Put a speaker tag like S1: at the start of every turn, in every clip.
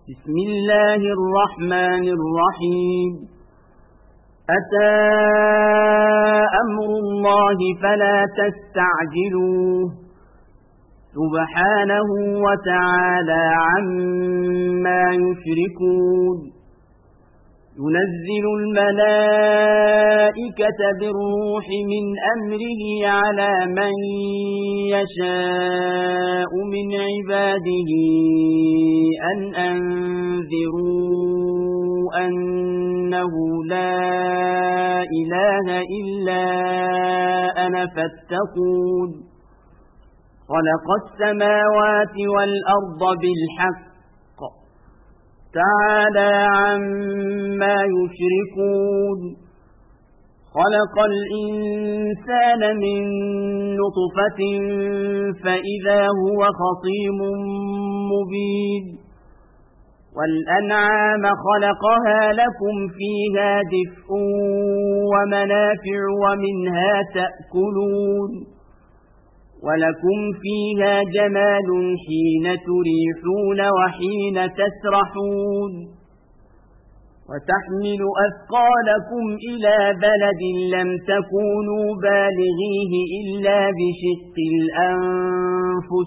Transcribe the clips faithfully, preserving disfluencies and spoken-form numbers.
S1: بسم الله الرحمن الرحيم أتى أمر الله فلا تستعجلوه سبحانه وتعالى عما يشركون ينزل الملائكة بالروح من أمره على من يشاء من عباده أن أنذروا أنه لا إله إلا أنا فاتقون خلق السماوات والأرض بالحق تعالى عما يشركون خلق الإنسان من نطفة فإذا هو خصيم مبين والأنعام خلقها لكم فيها دفء ومنافع ومنها تأكلون ولكم فيها جمال حين تريحون وحين تسرحون وتحمل أثقالكم إلى بلد لم تكونوا بالغيه إلا بشق الأنفس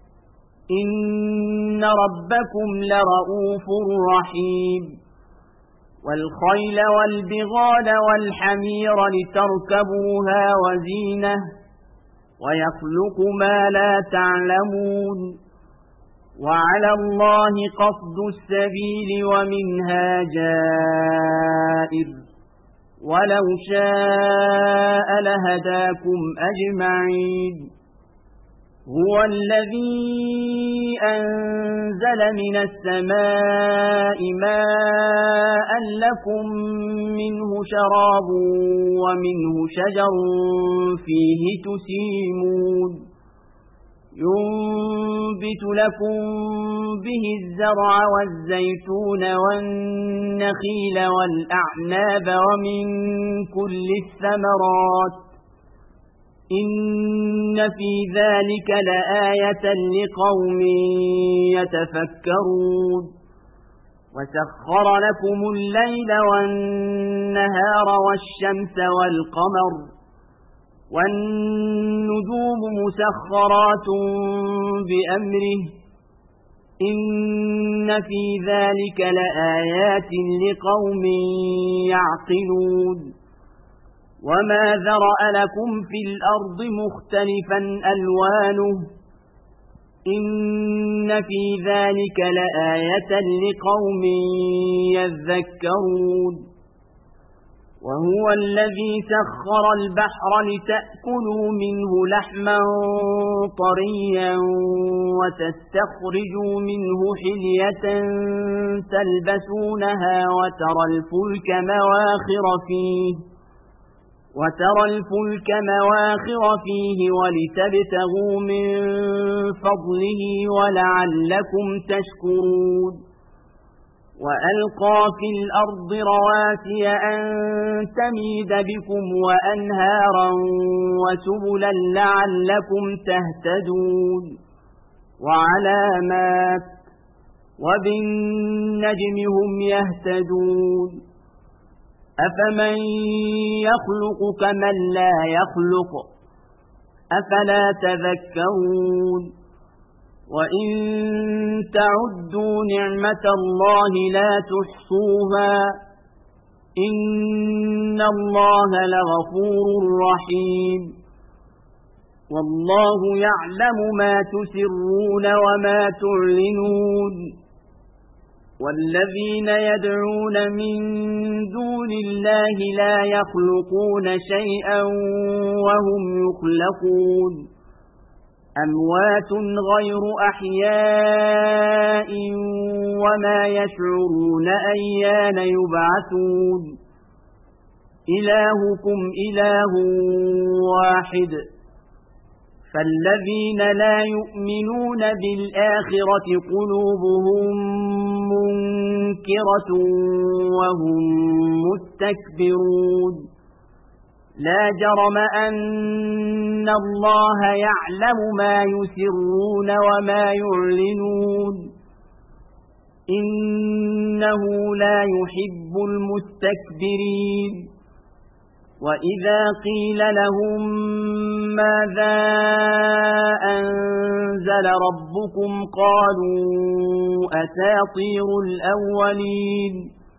S1: إن ربكم لرؤوف رحيم والخيل والبغال والحمير لتركبوها وزينة ويخلق ما لا تعلمون وعلى الله قصد السبيل ومنها جائر ولو شاء لهداكم أجمعين هو الذي أنزل من السماء ماء لكم منه شراب ومنه شجر فيه تسيمون ينبت لكم به الزرع والزيتون والنخيل والأعناب ومن كل الثمرات إن في ذلك لآية لقوم يتفكرون وسخر لكم الليل والنهار والشمس والقمر والنجوم مسخرات بأمره إن في ذلك لآيات لقوم يعقلون وما ذرأ لكم في الأرض مختلفا ألوانه إن في ذلك لآية لقوم يذكرون وهو الذي سخر البحر لتأكلوا منه لحما طريا وتستخرجوا منه حلية تلبسونها وترى الفلك مواخر فيه وترى الفلك مواخر فيه ولتبتغوا من فضله ولعلكم تشكرون وألقى في الأرض رواسي أن تميد بكم وأنهارا وسبلا لعلكم تهتدون وعلامات وبالنجم هم يهتدون أفمن يخلق كمن لا يخلق أفلا تذكرون وإن تعدوا نعمة الله لا تحصوها إن الله لغفور رحيم والله يعلم ما تسرون وما تعلنون والذين يدعون من دون الله لا يخلقون شيئا وهم يخلقون أموات غير أحياء وما يشعرون أيان يبعثون إلهكم إله واحد فالذين لا يؤمنون بالآخرة قلوبهم منكرة وهم مستكبرون لا جرم أن الله يعلم ما يسرون وما يعلنون إنه لا يحب المستكبرين وإذا قيل لهم ماذا أنزل ربكم قالوا أساطير الأولين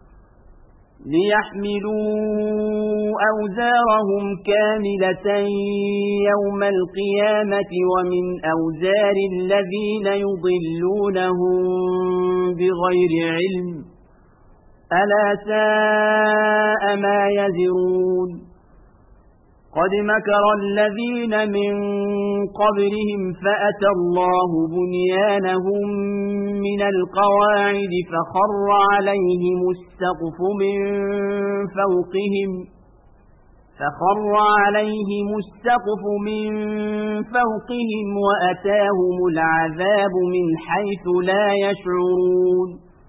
S1: ليحملوا أوزارهم كاملة يوم القيامة ومن أوزار الذين يضلونهم بغير علم ألا ساء ما يزرون قد مكر الذين من قبلهم فأتى الله بنيانهم من القواعد فخر عليهم السقف من فوقهم فخر عليهم السقف من فوقهم وأتاهم العذاب من حيث لا يشعرون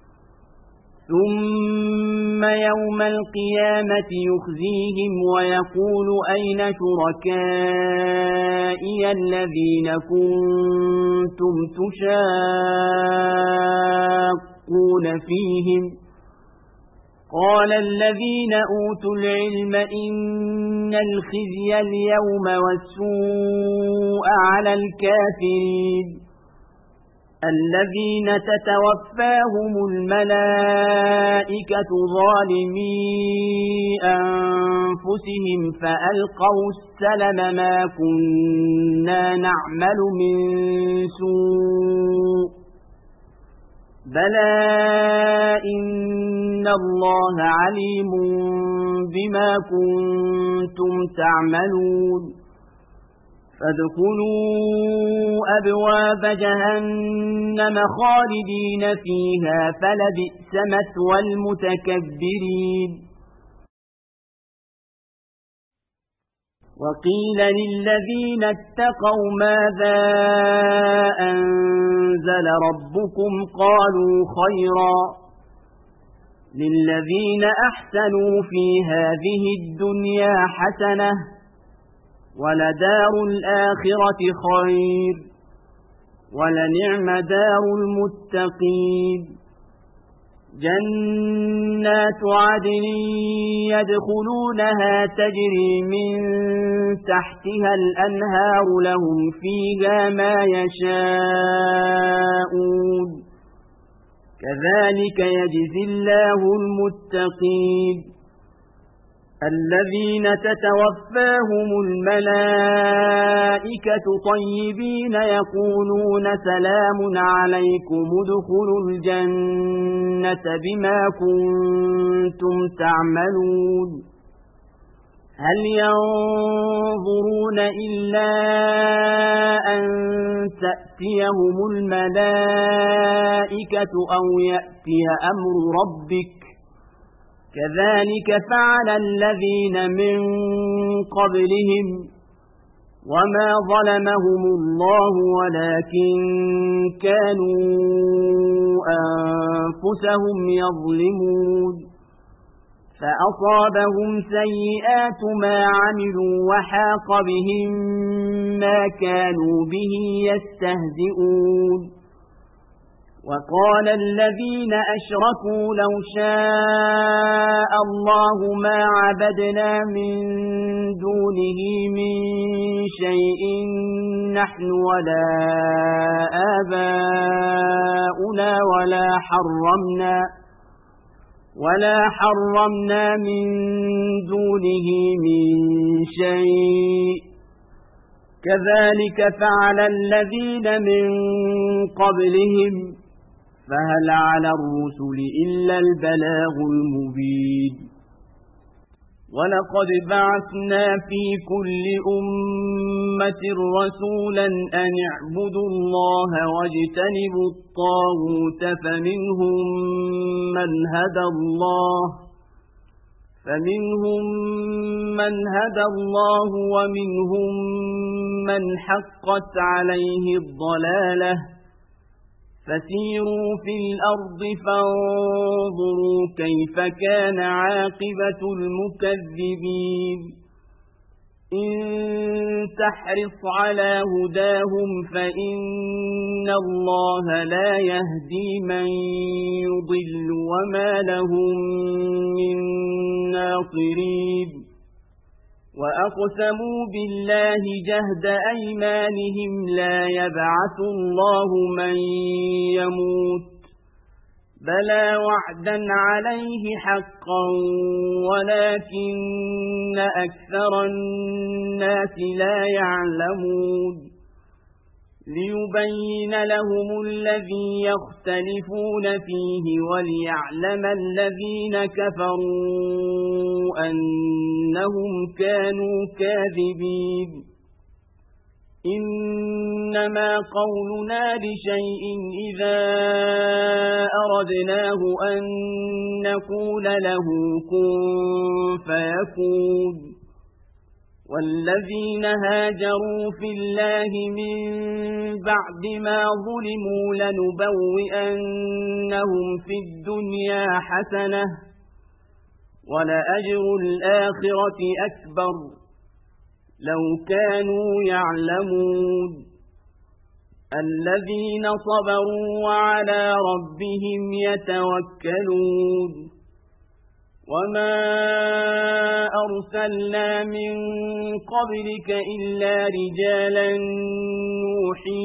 S1: ثم يوم القيامة يخزيهم ويقول أين شركائي الذين كنتم تشاقون فيهم قال الذين أوتوا العلم إن الخزي اليوم والسوء على الكافرين الذين تتوفاهم الملائكة ظالمي أنفسهم فألقوا السلم ما كنا نعمل من سوء بلى إن الله عليم بما كنتم تعملون فادخلوا أبواب جهنم خالدين فيها فلبئس مثوى المتكبرين وقيل للذين اتقوا ماذا أنزل ربكم قالوا خيرا للذين أحسنوا في هذه الدنيا حسنة ولدار الآخرة خير ولنعم دار المتقين جنات عدن يدخلونها تجري من تحتها الأنهار لهم فيها ما يشاءون كذلك يجزي الله المتقين الذين تتوفاهم الملائكة طيبين يقولون سلام عليكم ادخلوا الجنة بما كنتم تعملون هل ينظرون إلا أن تأتيهم الملائكة أو يأتي أمر ربك كذلك فعل الذين من قبلهم وما ظلمهم الله ولكن كانوا أنفسهم يظلمون فأصابهم سيئات ما عملوا وحاق بهم ما كانوا به يستهزئون وقال الذين أشركوا لو شاء الله ما عبدنا من دونه من شيء نحن ولا آباؤنا ولا حرمنا ولا حرمنا من دونه من شيء كذلك فعل الذين من قبلهم فهل على الرسل إلا البلاغ المبين ولقد بعثنا في كل أمة رسولا أن اعبدوا الله واجتنبوا الطاغوت فمنهم من هدى الله فمنهم من هدى الله ومنهم من حقت عليه الضلالة فسيروا في الأرض فانظروا كيف كان عاقبة المكذبين إن تحرص على هداهم فإن الله لا يهدي من يضل وما لهم من ناصرين وأقسموا بالله جهد أيمانهم لا يبعث الله من يموت بلى وعدا عليه حقا ولكن أكثر الناس لا يعلمون ليبين لهم الذي يختلفون فيه وليعلم الذين كفروا أنهم كانوا كاذبين إنما قولنا لشيء إذا أردناه أن نقول له كن فيكون والذين هاجروا في الله من بعد ما ظلموا لنبوئنهم في الدنيا حسنة ولأجر الآخرة أكبر لو كانوا يعلمون الذين صبروا وعلى ربهم يتوكلون وما أرسلنا من قبلك إلا رجالا نوحي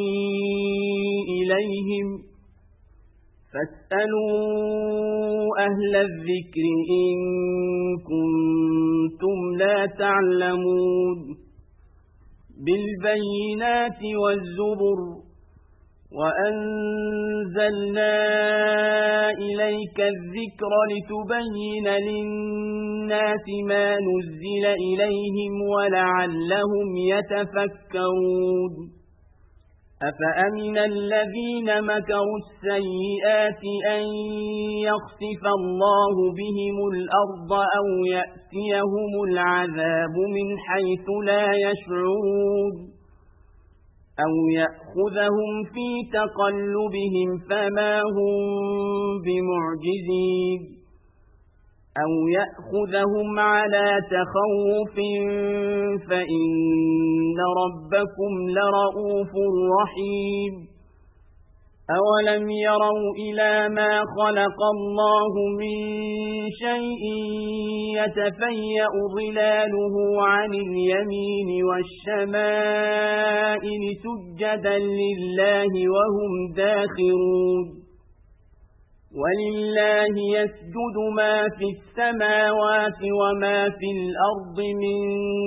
S1: إليهم فاسألوا أهل الذكر إن كنتم لا تعلمون بالبينات والزبر وأنزلنا إليك الذكر لتبين للناس ما نزل إليهم ولعلهم يتفكرون أفأمن الذين مكروا السيئات أن يخسف الله بهم الأرض أو يأتيهم العذاب من حيث لا يشعرون أو يأخذهم في تقلبهم فما هم بمعجزين أو يأخذهم على تخوف فإن ربكم لرؤوف رحيم أولم يروا إلى ما خلق الله من شيء يتفيأ ظلاله عن اليمين والشمائل سجدا لله وهم داخرون ولله يسجد ما في السماوات وما في الأرض من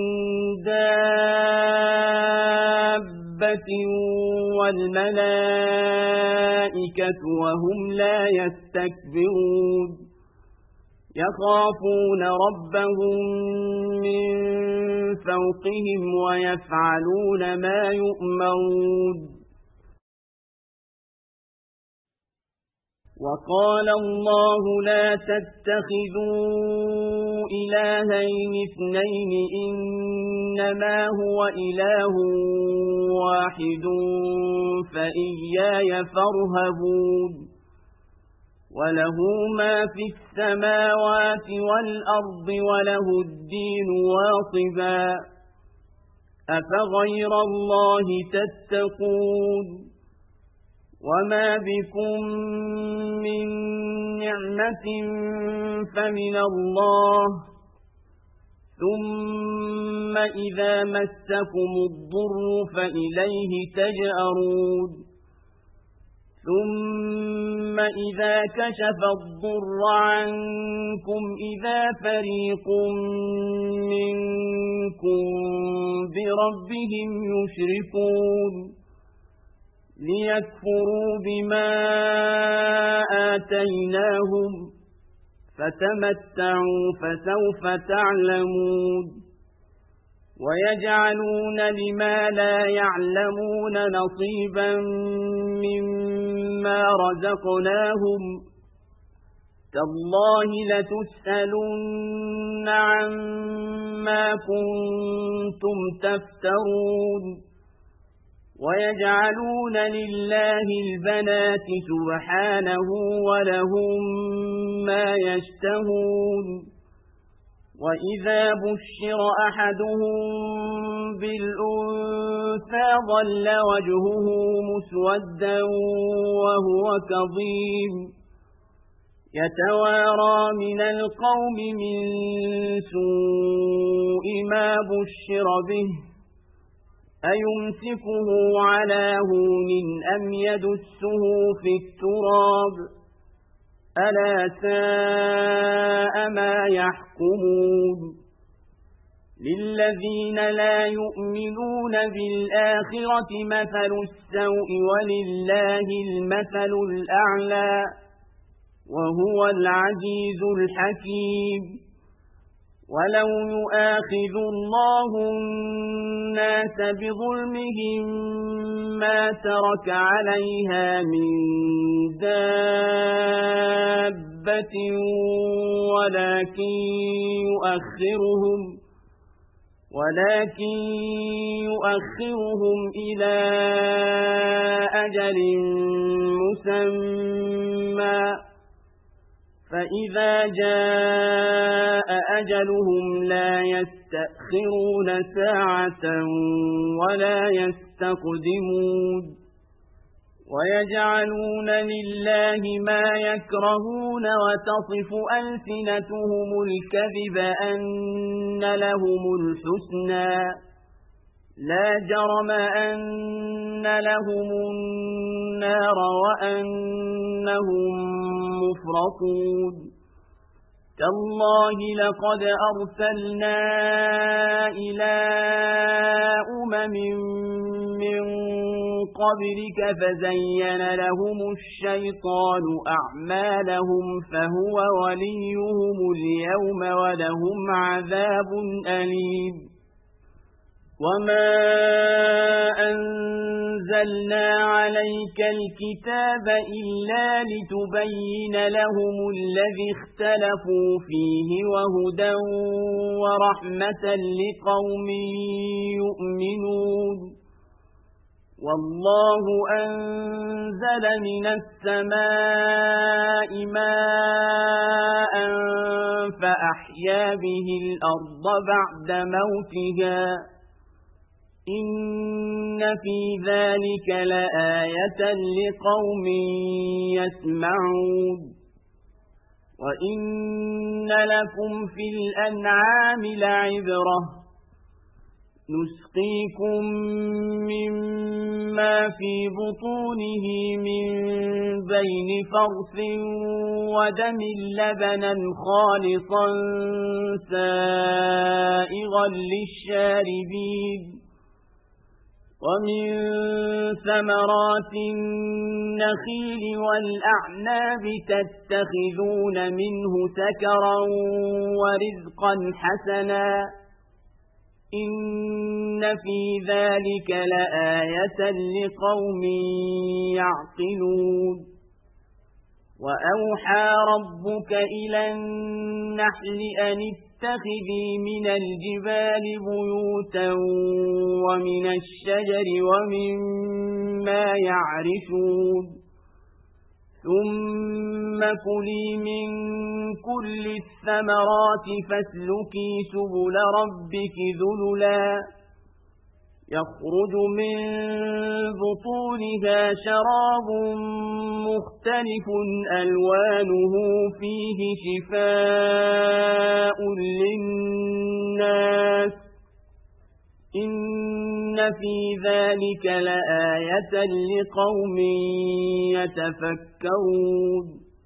S1: دابة والملائكة وهم لا يستكبرون يخافون ربهم من فوقهم ويفعلون ما يؤمرون وقال الله لا تتخذوا إلهين اثنين إنما هو إله واحد فإياي فارهبون وله ما في السماوات والأرض وله الدين واصبا أفغير الله تتقون وما بكم من نعمة فمن الله ثم إذا مسكم الضر فإليه تجأرون ثم إذا كشف الضر عنكم إذا فريق منكم بربهم يشركون ليكفروا بما آتيناهم فتمتعوا فسوف تعلمون ويجعلون لما لا يعلمون نصيبا مما رزقناهم تالله لتسألن عما كنتم تفترون ويجعلون لله البنات سبحانه ولهم ما يشتهون وإذا بشر أحدهم بالأنثى ظل وجهه مسودا وهو كظيم يتوارى من القوم من سوء ما بشر به أيمسكه على هون أم يدسه في التراب ألا ساء ما يحكمون للذين لا يؤمنون بالآخرة مثل السوء ولله المثل الأعلى وهو العزيز الحكيم ولو يؤاخذ الله الناس بظلمهم ما ترك عليها من دابة ولكن يؤخرهم ولكن يؤخرهم إلى أجل مسمى فإذا جاء أجلهم لا يستأخرون ساعة ولا يستقدمون ويجعلون لله ما يكرهون وتصف ألسنتهم الكذب أن لهم الحسنى لا جرم أن لهم النار وأنهم مفرطون تالله لقد أرسلنا إلى أمم من قبلك فزين لهم الشيطان أعمالهم فهو وليهم اليوم ولهم عذاب أليم وما أنزلنا عليك الكتاب إلا لتبين لهم الذي اختلفوا فيه وهدى ورحمة لقوم يؤمنون والله أنزل من السماء ماء فأحيا به الأرض بعد موتها إن في ذلك لآية لقوم يسمعون وإن لكم في الأنعام لعبرة نسقيكم مما في بطونه من بين فرث ودم لبنا خالصا سائغا للشاربين ومن ثمرات النخيل والأعناب تتخذون منه سكرا ورزقا حسنا إن في ذلك لآية لقوم يعقلون وأوحى ربك إلى النحل أن اتخذي من الجبال بيوتا ومن الشجر ومما يعرشون ثم كلي من كل الثمرات فاسلكي سبل ربك ذللا يخرج من بطونها شراب مختلف ألوانه فيه شفاء للناس إن في ذلك لآية لقوم يتفكرون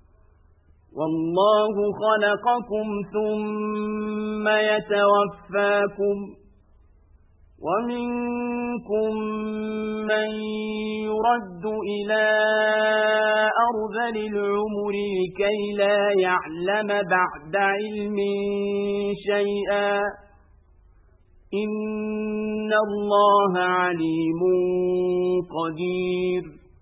S1: والله خلقكم ثم يتوفاكم ومنكم من يرد إلى أرذل العمر لكي لا يعلم بعد علم شيئا إن الله عليم قدير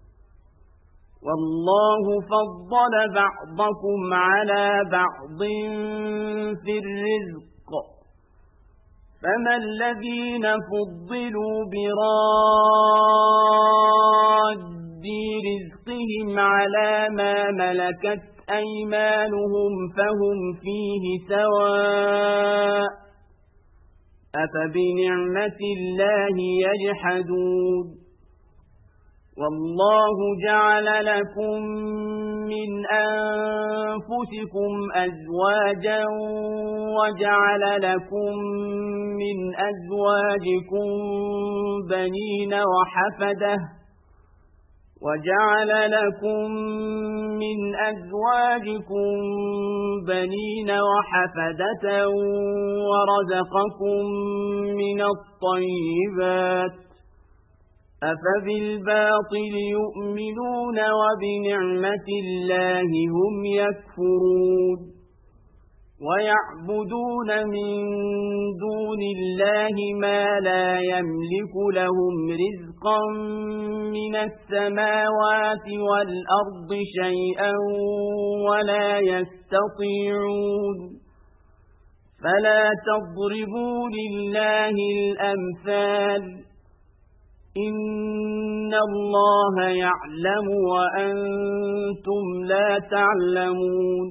S1: والله فضل بعضكم على بعض في الرزق فما الذين فضلوا براد بِرَدِّ رِزْقِهِمْ عَلَى مَا مَلَكَتْ أَيْمَانُهُمْ فَهُمْ فِيهِ سَوَاءٌ أَفَبِنِعْمَةِ اللَّهِ يَجْحَدُونَ وَاللَّهُ جَعَلَ لَكُم مِّنْ أَنفُسِكُمْ أَزْوَاجًا وَجَعَلَ لَكُم مِّنْ أَزْوَاجِكُم بَنِينَ وَحَفَدَةً وَجَعَلَ لَكُم مِّنْ أَزْوَاجِكُم بَنِينَ وَحَفَدَةً وَرَزَقَكُم مِّنَ الطَّيِّبَاتِ أَفَبِالْبَاطِلِ يُؤْمِنُونَ وَبِنِعْمَةِ اللَّهِ هُمْ يَكْفُرُونَ وَيَعْبُدُونَ مِن دُونِ اللَّهِ مَا لَا يَمْلِكُ لَهُمْ رِزْقًا مِّنَ السَّمَاوَاتِ وَالْأَرْضِ شَيْئًا وَلَا يَسْتَطِيعُونَ فَلَا تَضْرِبُوا لِلَّهِ الْأَمْثَالَ إِنَّ اللَّهَ يَعْلَمُ وَأَنْتُمْ لَا تَعْلَمُونَ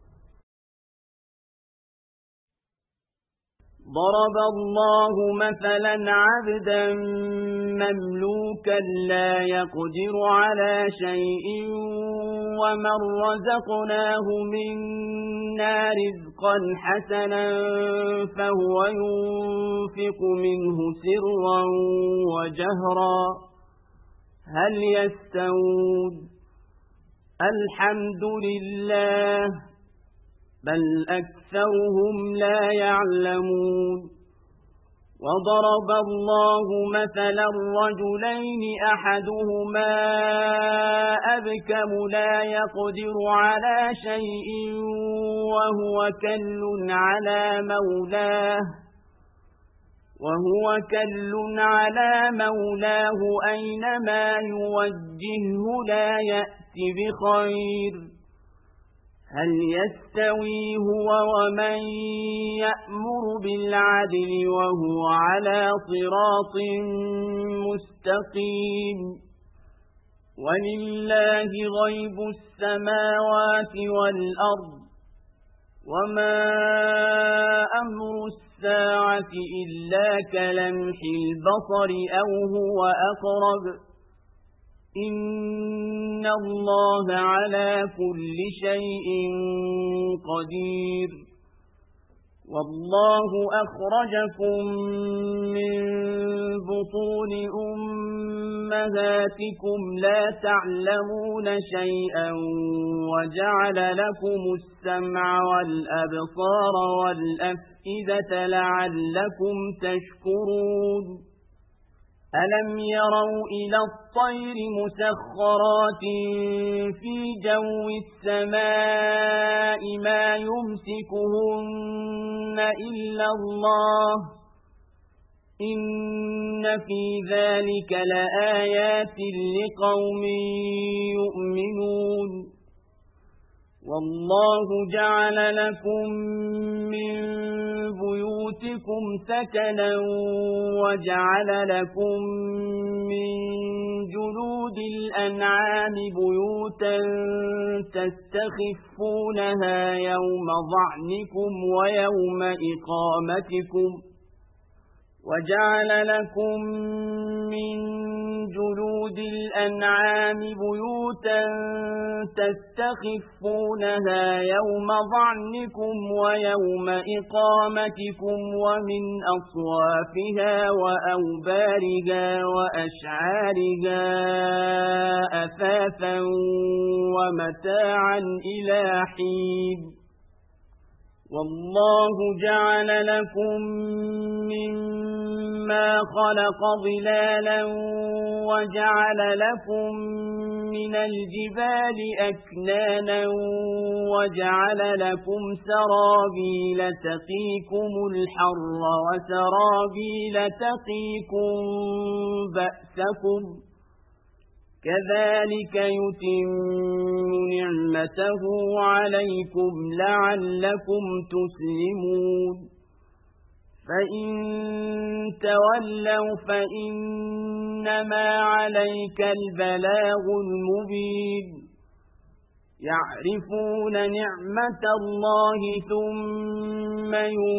S1: ضَرَبَ اللَّهُ مَثَلًا عَبْدًا مَمْلُوكًا لَا يَقْدِرُ عَلَى شَيْءٍ وَمَنْ رَزَقْنَاهُ مِنَّا رِزْقًا حَسَنًا فَهُوَ يُنْفِقُ مِنْهُ سِرًّا وَجَهْرًا هَلْ يَسْتَوُونَ الْحَمْدُ لِلَّهِ بَلْ أَكْثَرُهُمْ لَا يَعْلَمُونَ وَضَرَبَ اللَّهُ مَثَلًا رَجُلَيْنِ أَحَدُهُمَا أَبْكَمُ لَا يَقْدِرُ عَلَى شَيْءٍ وَهُوَ كَلٌّ عَلَى مَوْلَاهُ وَهُوَ كَلٌّ عَلَى مَوْلَاهُ أَيْنَمَا يُوَجِّههُّ لَا يَأْتِ بِخَيْرٍ هَلْ يَسْتَوِي هُوَ وَمَن يَأْمُرُ بِالْعَدْلِ وَهُوَ عَلَى صِرَاطٍ مُسْتَقِيمٍ وَلِلَّهِ غَيْبُ السَّمَاوَاتِ وَالْأَرْضِ وَمَا أَمْرُ السَّاعَةِ إِلَّا كَلَمْحِ الْبَصَرِ أَوْ هُوَ أَقْرَبُ إِنَّ اللَّهَ عَلَى كُلِّ شَيْءٍ قَدِيرٌ وَاللَّهُ أَخْرَجَكُم مِّن بُطُونِ أُمَّهَاتِكُمْ لَا تَعْلَمُونَ شَيْئًا وَجَعَلَ لَكُمُ السَّمْعَ وَالْأَبْصَارَ وَالْأَفْئِدَةَ لَعَلَّكُمْ تَشْكُرُونَ أَلَمْ يَرَوْا إِلَى الطَّيْرِ مُسَخَّرَاتٍ فِي جَوِّ السَّمَاءِ مَا يُمْسِكُهُنَّ إِلَّا اللَّهُ إِنَّ فِي ذَلِكَ لَآيَاتٍ لِقَوْمٍ يُؤْمِنُونَ وَاللَّهُ جَعَلَ لَكُم مِّن بُيُوتِكُمْ سَكَنًا وَجَعَلَ لَكُم مِّن جُلُودِ الْأَنْعَامِ بُيُوتًا تَسْتَخِفُّونَهَا يَوْمَ ظَعْنِكُمْ وَيَوْمَ إِقَامَتِكُمْ وَجَعَلَ لَكُم مِّن جُلُودِ الْأَنْعَامِ بُيُوتًا تَسْتَخِفُّونَهَا يَوْمَ ظَعْنِكُمْ وَيَوْمَ إِقَامَتِكُمْ وَمِنْ أَصْوَافِهَا وَأَوْبَارِهَا وَأَشْعَارِهَا أَثَاثًا وَمَتَاعًا إِلَى حِينٍ وَاللَّهُ جَعَلَ لَكُم مِّمَّا خَلَقَ ظِلَالًا وَجَعَلَ لَكُم مِّنَ الْجِبَالِ أَكْنَانًا وَجَعَلَ لَكُمْ سَرَابِيلَ تَقِيكُمُ الْحَرَّ وَسَرَابِيلَ تَقِيكُم بَأْسَكُمْ كَذَلِكَ يُتِمُّ نِعْمَتَهُ عَلَيْكُمْ لَعَلَّكُمْ تُسْلِمُونَ فإن تولوا فإنما عليك البلاغ المبين يعرفون نعمة الله ثم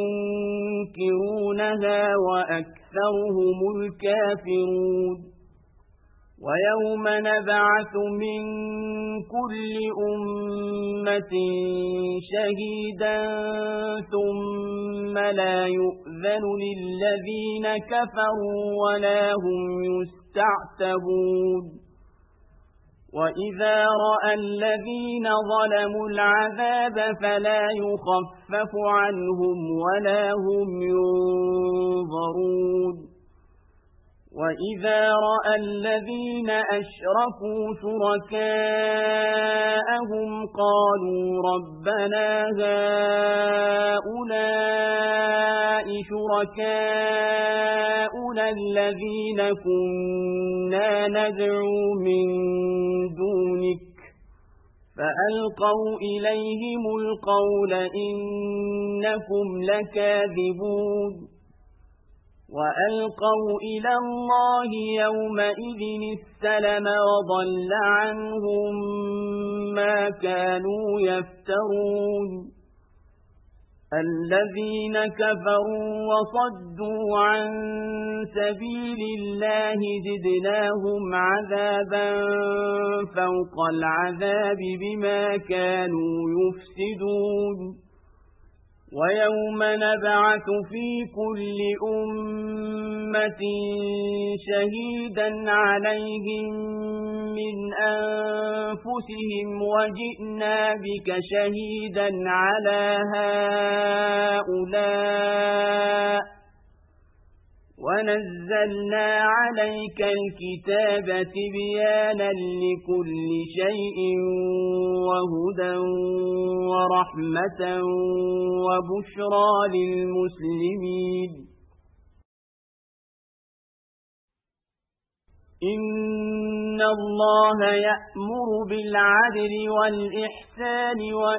S1: ينكرونها وأكثرهم الكافرون ويوم نبعث من كل أمة شهيدا ثم لا يؤذن للذين كفروا ولا هم يستعتبون وإذا رأى الذين ظلموا العذاب فلا يخفف عنهم ولا هم ينظرون وإذا رأى الذين أشركوا شركاءهم قالوا ربنا هؤلاء شركاؤنا الذين كنا ندعو من دونك فألقوا إليهم القول إنكم لكاذبون وألقوا إلى الله يومئذ السلم وضل عنهم ما كانوا يفترون الذين كفروا وصدوا عن سبيل الله زدناهم عذابا فوق العذاب بما كانوا يفسدون ويوم نبعث في كل أمة شهيدا عليهم من أنفسهم وجئنا بك شهيدا على هؤلاء ونزلنا عليك الكتاب تبيانا لكل شيء وهدى ورحمة وبشرى للمسلمين إن الله يأمر بالعدل والإحسان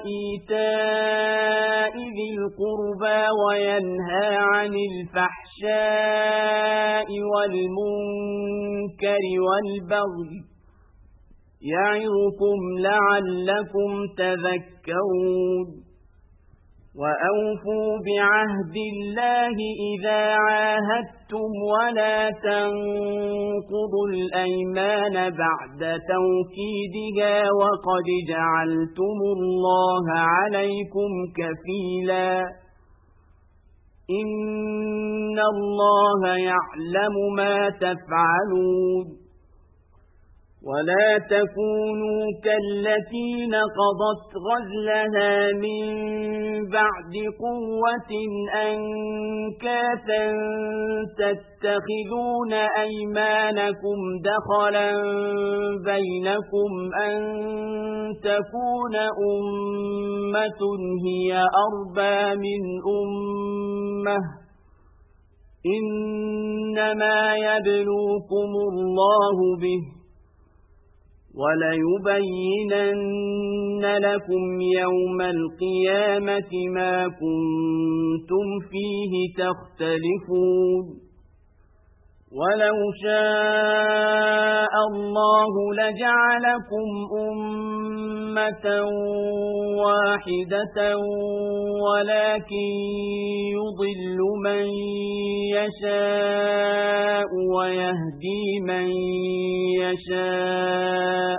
S1: وإيتاء ذي القربى وينهى عن الفحشاء والمنكر والبغي يعظكم لعلكم تذكرون وأوفوا بعهد الله إذا عاهدتم ولا تنقضوا الأيمان بعد توكيدها وقد جعلتم الله عليكم كفيلا إن الله يعلم ما تفعلون ولا تكونوا كالتي نقضت غزلها من بعد قوة أنكاثا تتخذون أيمانكم دخلا بينكم أن تكون أمة هي أربى من أمة إنما يبلوكم الله به وليبينن لكم يوم القيامة ما كنتم فيه تختلفون ولو شاء الله لجعلكم أمة واحدة ولكن يضل من يشاء ويهدي من يشاء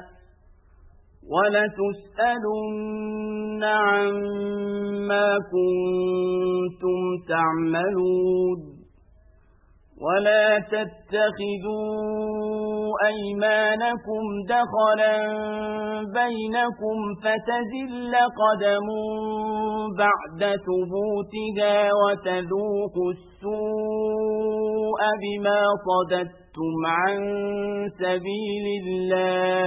S1: ولتسألن عما كنتم تعملون ولا تتخذوا أيمانكم دخلا بينكم فتزل قدم بعد ثبوتها وتذوقوا السوء بما صددتم عن سبيل الله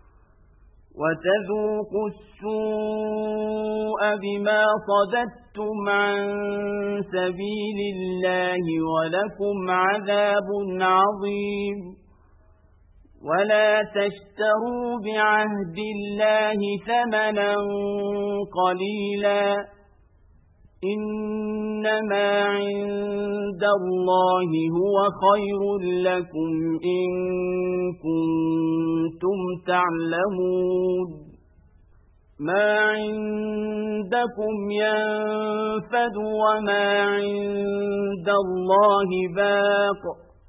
S1: وتذوقوا السوء بما صددتم عن سبيل الله ولكم عذاب عظيم ولا تشتروا بعهد الله ثمنا قليلا إنما عند الله هو خير لكم إن كنتم تعلمون ما عندكم ينفد وما عند الله باق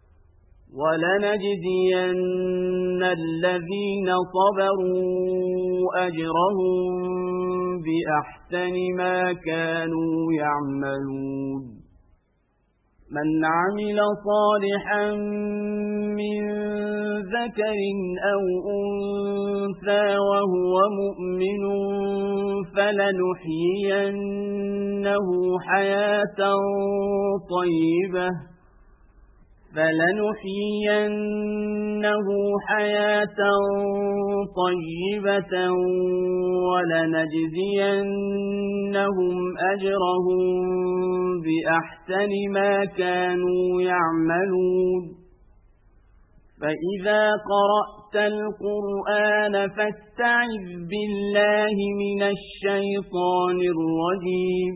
S1: ولنجزين الذين صبروا أجرهم بأحسن ما كانوا يعملون من عمل صالحا من ذكر أو أنثى وهو مؤمن فلنحيينه حياة طيبة فلنحيينه حياة طيبة ولنجزينهم أجرهم بأحسن ما كانوا يعملون فإذا قرأت القرآن فاستعذ بالله من الشيطان الرجيم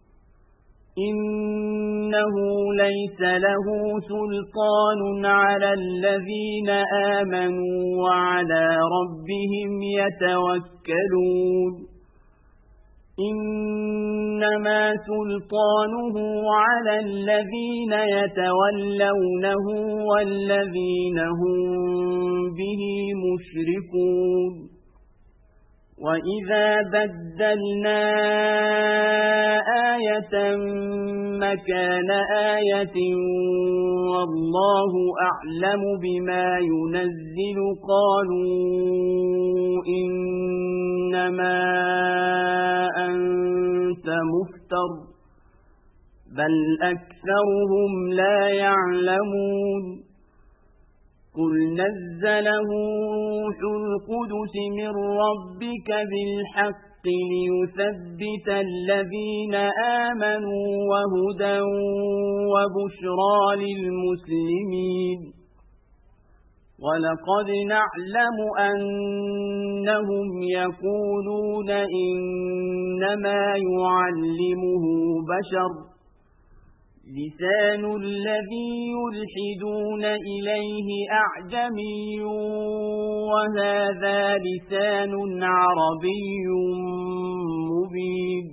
S1: إنه ليس له سلطان على الذين آمنوا وعلى ربهم يتوكلون إنما سلطانه على الذين يتولونه والذين هم به مشركون وإذا بدلنا آية مكان آية والله أعلم بما ينزل قالوا إنما أنت مفتر بل أكثرهم لا يعلمون قل نزله روح القدس من ربك بالحق ليثبت الذين آمنوا وهدى وبشرى للمسلمين ولقد نعلم أنهم يقولون إنما يعلمه بشر لسان الذي يلحدون إليه أعجمي وهذا لسان عربي مبين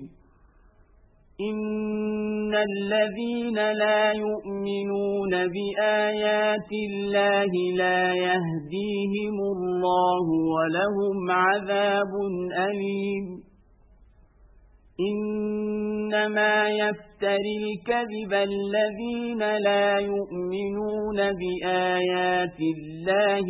S1: إن الذين لا يؤمنون بآيات الله لا يهديهم الله ولهم عذاب أليم إنما يفتري الكذب الذين لا يؤمنون بآيات الله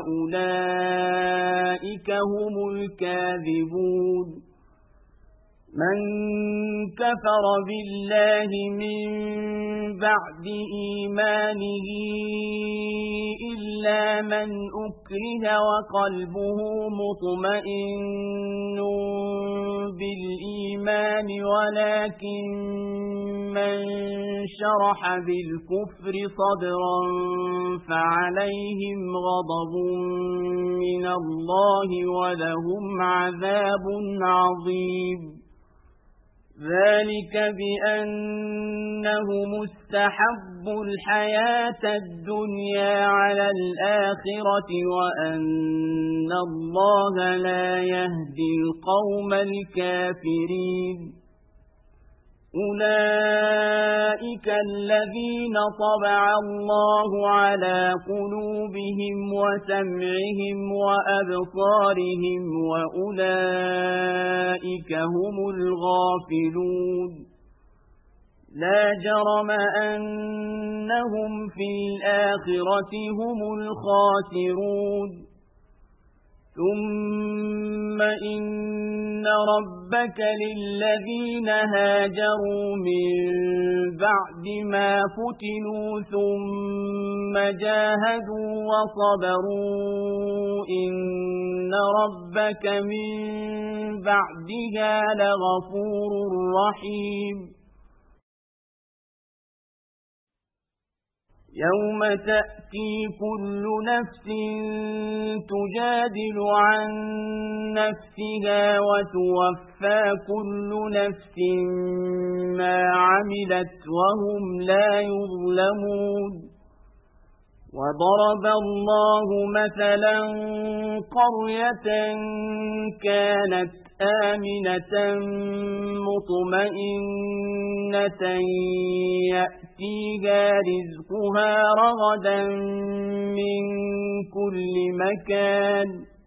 S1: وأولئك هم الكاذبون من كفر بالله من بعد إيمانه إلا من أكره وقلبه مطمئن بالإيمان ولكن من شرح بالكفر صدرا فعليهم غضب من الله ولهم عذاب عظيم ذلك بأنه مستحب الحياة الدنيا على الآخرة وأن الله لا يهدي القوم الكافرين أولئك الذين طبع الله على قلوبهم وسمعهم وأبصارهم وأولئك هم الغافلون لا جرم أنهم في الآخرة هم الخاسرون ثم إن ربك للذين هاجروا من بعد ما فتنوا ثم جاهدوا وصبروا إن ربك من بعدها لغفور رحيم يوم تأتي كل نفس تجادل عن نفسها وتوفى كل نفس ما عملت وهم لا يظلمون. وضرب الله مثلا قرية كانت آمنة مطمئنة يأتيها رزقها رغدا من كل مكان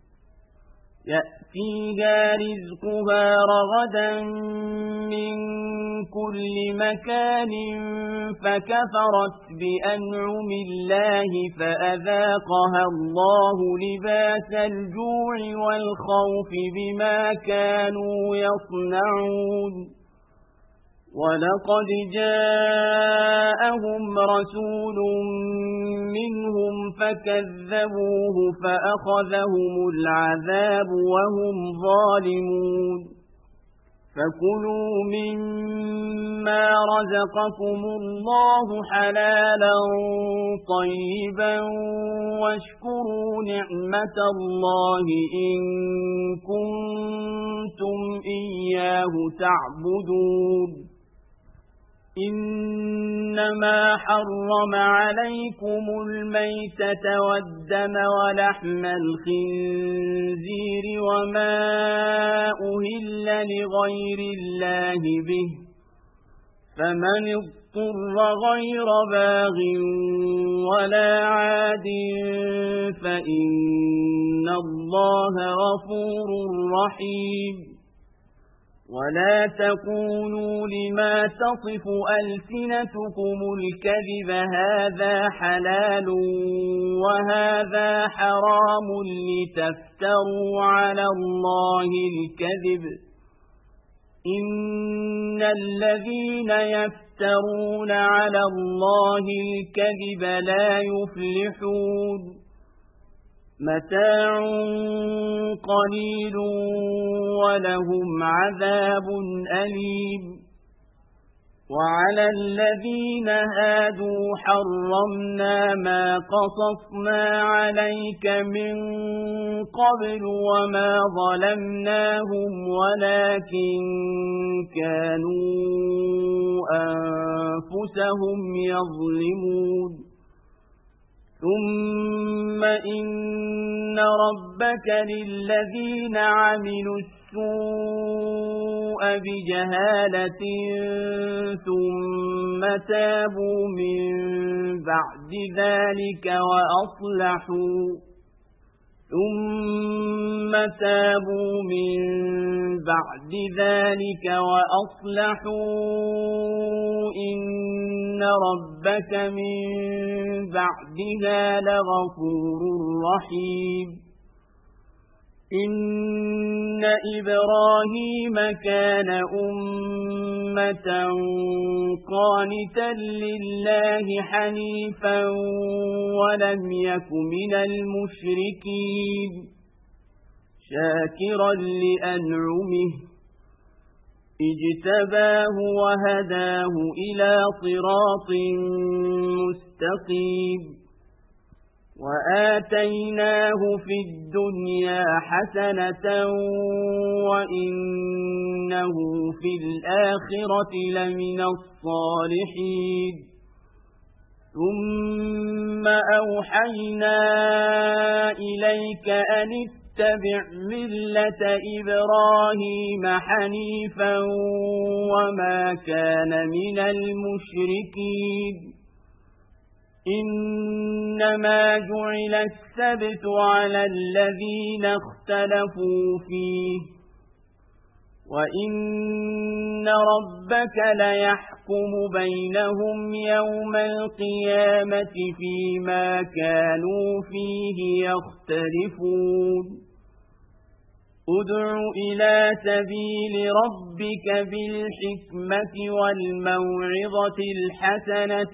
S1: يأتيها رزقها رغدا من كل مكان فكفرت بأنعم الله فأذاقها الله لباس الجوع والخوف بما كانوا يصنعون. ولقد جاءهم رسول منهم فكذبوه فأخذهم العذاب وهم ظالمون. فكلوا مما رزقكم الله حلالا طيبا واشكروا نعمة الله إن كنتم إياه تعبدون. إنما حرم عليكم الميتة والدم ولحم الخنزير وما أهل لغير الله به فمن اضطر غير باغ ولا عاد فإن الله غفور رحيم. ولا تقولوا لما تصف ألسنتكم الكذب هذا حلال وهذا حرام لتفتروا على الله الكذب إن الذين يفترون على الله الكذب لا يفلحون. متاع قليل ولهم عذاب أليم. وعلى الذين هادوا حرمنا ما قصصنا عليك من قبل وما ظلمناهم ولكن كانوا أنفسهم يظلمون. ثم إن ربك للذين عملوا السوء بجهالة ثم تابوا من بعد ذلك وأصلحوا ثم تابوا من بعد ذلك وأصلحوا إن ربك من بعدها لغفور رحيم. إن إبراهيم كان أمة قانتا لله حنيفا ولم يك من المشركين شاكرا لأنعمه اجتباه وهداه إلى صراط مستقيم. وآتيناه في الدنيا حسنة وإنه في الآخرة لمن الصالحين. ثم أوحينا إليك أن اتبع ملة إبراهيم حنيفا وما كان من المشركين. إنما جعل السبت على الذين اختلفوا فيه وإن ربك ليحكم بينهم يوم القيامة فيما كانوا فيه يختلفون. ادع إلى سبيل ربك بالحكمة والموعظة الحسنة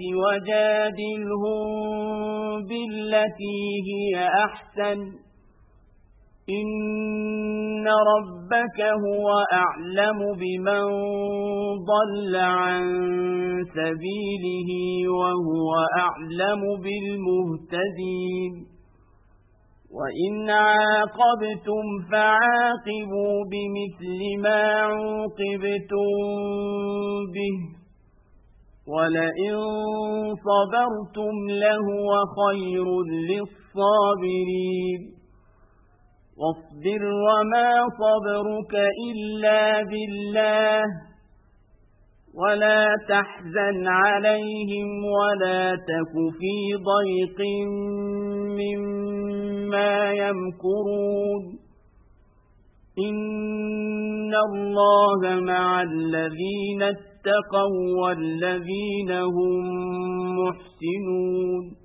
S1: وجادلهم بالتي هي أحسن إن ربك هو أعلم بمن ضل عن سبيله وهو أعلم بالمهتدين وإن عاقبتم فعاقبوا بمثل ما عوقبتم به ولئن صبرتم لهو خير للصابرين واصبر وما صبرك إلا بالله ولا تحزن عليهم ولا تك في ضيق مما يمكرون إن الله مع الذين اتقوا والذين هم محسنون